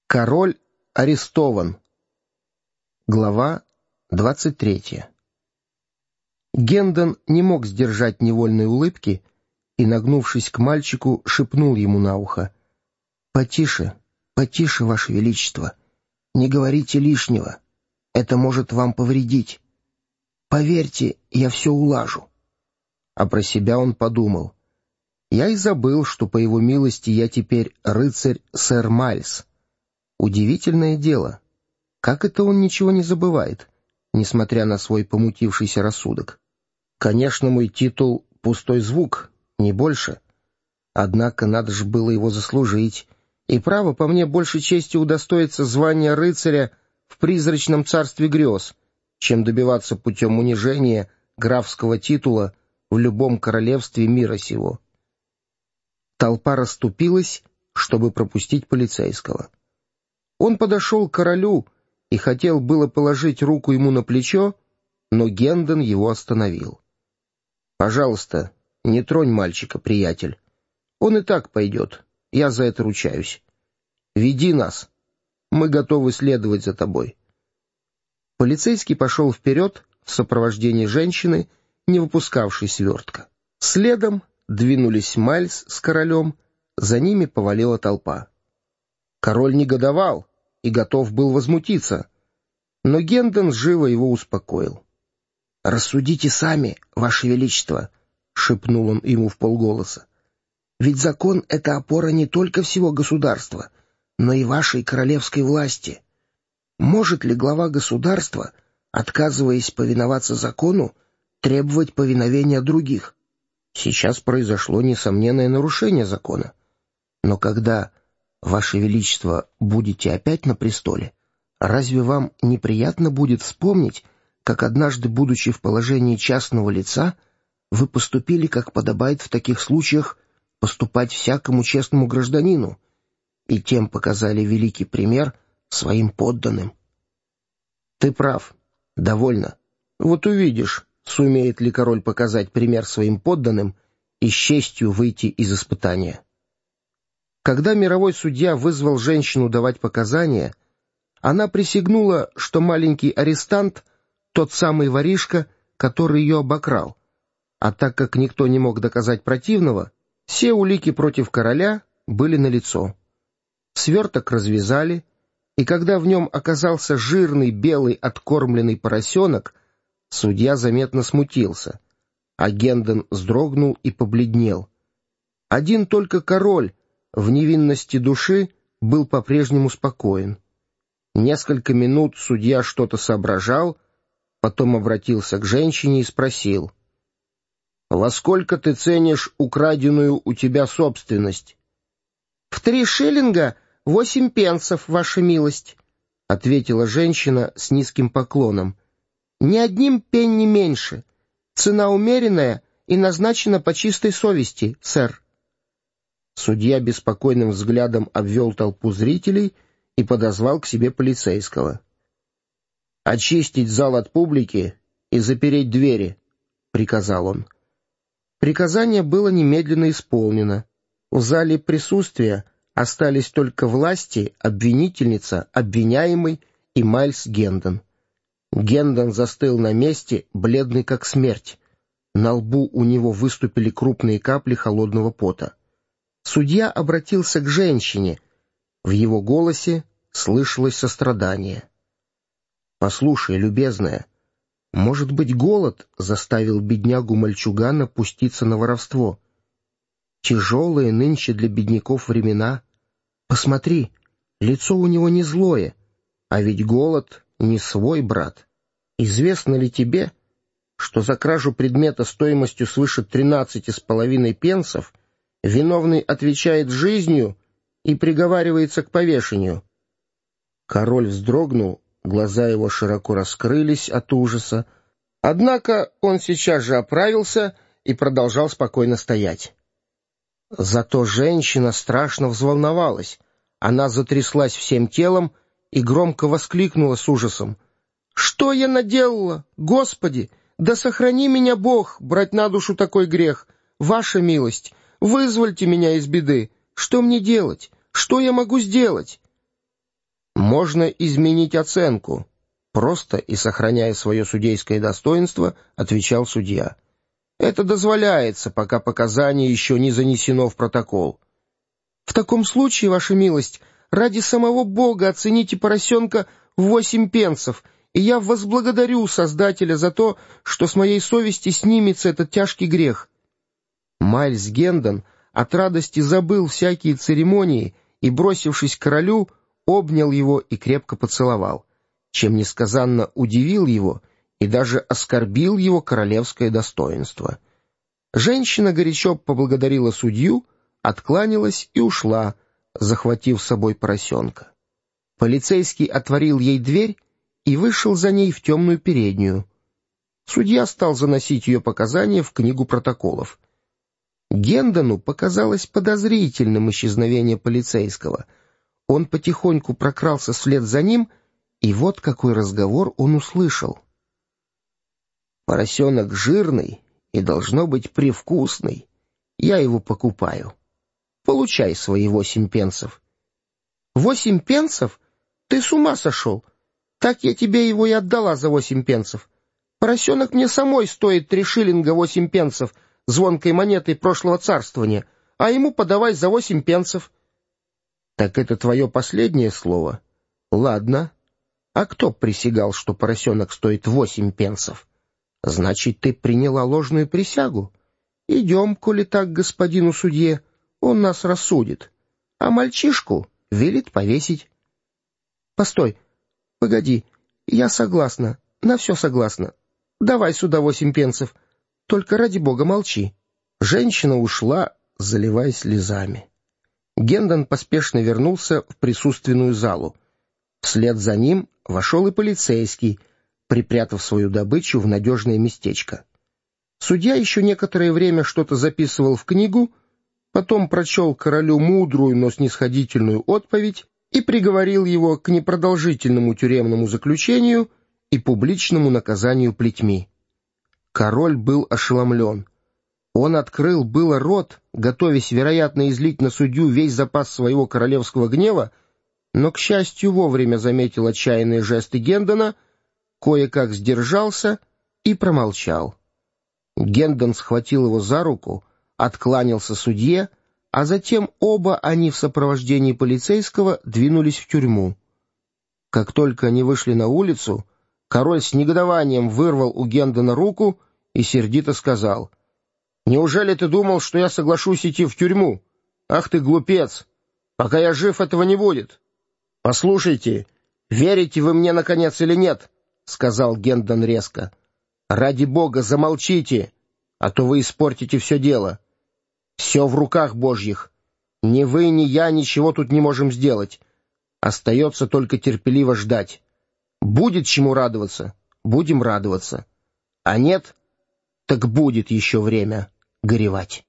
Король арестован. Глава 23. Гендон не мог сдержать невольной улыбки и, нагнувшись к мальчику, шепнул ему на ухо: «Потише, потише, Ваше Величество, не говорите лишнего, это может вам повредить. Поверьте, я все улажу». А про себя он подумал: «Я и забыл, что по его милости я теперь рыцарь сэр Майльс. Удивительное дело, как это он ничего не забывает, несмотря на свой помутившийся рассудок. Конечно, мой титул — пустой звук, не больше. Однако надо же было его заслужить, и право по мне больше чести удостоиться звания рыцаря в призрачном царстве грез, чем добиваться путем унижения графского титула в любом королевстве мира сего». Толпа расступилась, чтобы пропустить полицейского. Он подошел к королю и хотел было положить руку ему на плечо, но Гендон его остановил. «Пожалуйста, не тронь мальчика, приятель. Он и так пойдет, я за это ручаюсь. Веди нас, мы готовы следовать за тобой». Полицейский пошел вперед в сопровождении женщины, не выпускавшей свертка. Следом двинулись Майльс с королем, за ними повалила толпа. Король негодовал и готов был возмутиться, но Гендон живо его успокоил. «Рассудите сами, Ваше Величество», — шепнул он ему вполголоса. «Ведь закон — это опора не только всего государства, но и вашей королевской власти. Может ли глава государства, отказываясь повиноваться закону, требовать повиновения других? Сейчас произошло несомненное нарушение закона. Но когда, Ваше Величество, будете опять на престоле, разве вам неприятно будет вспомнить, как однажды, будучи в положении частного лица, вы поступили, как подобает в таких случаях поступать всякому честному гражданину, и тем показали великий пример своим подданным?» «Ты прав. Довольно. Вот увидишь, сумеет ли король показать пример своим подданным и с честью выйти из испытания». Когда мировой судья вызвал женщину давать показания, она присягнула, что маленький арестант — тот самый воришка, который ее обокрал, а так как никто не мог доказать противного, все улики против короля были налицо. Сверток развязали, и когда в нем оказался жирный белый откормленный поросенок, судья заметно смутился, а Гендон вздрогнул и побледнел. Один только король в невинности души был по-прежнему спокоен. Несколько минут судья что-то соображал, потом обратился к женщине и спросил: «Во сколько ты ценишь украденную у тебя собственность?» «В 3 шиллинга 8 пенсов, ваша милость», — ответила женщина с низким поклоном. «Ни одним пенни меньше. Цена умеренная и назначена по чистой совести, сэр». Судья беспокойным взглядом обвел толпу зрителей и подозвал к себе полицейского. «Очистить зал от публики и запереть двери», — приказал он. Приказание было немедленно исполнено. В зале присутствия остались только власти, обвинительница, обвиняемый и Майльс Гендон. Гендон застыл на месте, бледный как смерть. На лбу у него выступили крупные капли холодного пота. Судья обратился к женщине. В его голосе слышалось сострадание. «Послушай, любезная, может быть, голод заставил беднягу-мальчугана пуститься на воровство? Тяжелые нынче для бедняков времена. Посмотри, лицо у него не злое, а ведь голод не свой брат. Известно ли тебе, что за кражу предмета стоимостью свыше 13,5 пенсов виновный отвечает жизнью и приговаривается к повешению?» Король вздрогнул, глаза его широко раскрылись от ужаса, однако он сейчас же оправился и продолжал спокойно стоять. Зато женщина страшно взволновалась. Она затряслась всем телом и громко воскликнула с ужасом: «Что я наделала? Господи! Да сохрани меня Бог, брать на душу такой грех! Ваша милость! Вызвольте меня из беды! Что мне делать? Что я могу сделать?» «Можно изменить оценку», — просто и сохраняя свое судейское достоинство, отвечал судья. «Это дозволяется, пока показание еще не занесено в протокол». «В таком случае, ваша милость, ради самого Бога оцените поросенка в 8 пенсов, и я возблагодарю Создателя за то, что с моей совести снимется этот тяжкий грех». Майлз Гендон от радости забыл всякие церемонии и, бросившись к королю, обнял его и крепко поцеловал, чем несказанно удивил его и даже оскорбил его королевское достоинство. Женщина горячо поблагодарила судью, откланялась и ушла, захватив с собой поросенка. Полицейский отворил ей дверь и вышел за ней в темную переднюю. Судья стал заносить ее показания в книгу протоколов. Гендону показалось подозрительным исчезновение полицейского. Он потихоньку прокрался вслед за ним, и вот какой разговор он услышал. «Поросенок жирный и должно быть привкусный. Я его покупаю. Получай свои 8 пенсов». 8 пенсов? Ты с ума сошел? Так я тебе его и отдала за 8 пенсов. Поросенок мне самой стоит 3 шиллинга 8 пенсов, звонкой монетой прошлого царствования, а ему подавай за 8 пенсов. Так это твое последнее слово? Ладно. А кто присягал, что поросенок стоит 8 пенсов? Значит, ты приняла ложную присягу. Идем, коли так, к господину судье, он нас рассудит. А мальчишку велит повесить. Постой, погоди, я согласна, на все согласна. Давай сюда 8 пенсов, только ради бога молчи. Женщина ушла, заливаясь слезами. Гендон поспешно вернулся в присутственную залу. Вслед за ним вошел и полицейский, припрятав свою добычу в надежное местечко. Судья еще некоторое время что-то записывал в книгу, потом прочел королю мудрую, но снисходительную отповедь и приговорил его к непродолжительному тюремному заключению и публичному наказанию плетьми. Король был ошеломлен. Он открыл было рот, готовясь, вероятно, излить на судью весь запас своего королевского гнева, но, к счастью, вовремя заметил отчаянные жесты Гендона, кое-как сдержался и промолчал. Гендон схватил его за руку, откланялся судье, а затем оба они в сопровождении полицейского двинулись в тюрьму. Как только они вышли на улицу, король с негодованием вырвал у Гендона руку и сердито сказал: «Неужели ты думал, что я соглашусь идти в тюрьму? Ах ты глупец! Пока я жив, этого не будет!» «Послушайте, верите вы мне, наконец, или нет?» — сказал Гендон резко. «Ради бога, замолчите, а то вы испортите все дело. Все в руках Божьих. Ни вы, ни я ничего тут не можем сделать. Остается только терпеливо ждать. Будет чему радоваться, будем радоваться. А нет, так будет еще время горевать».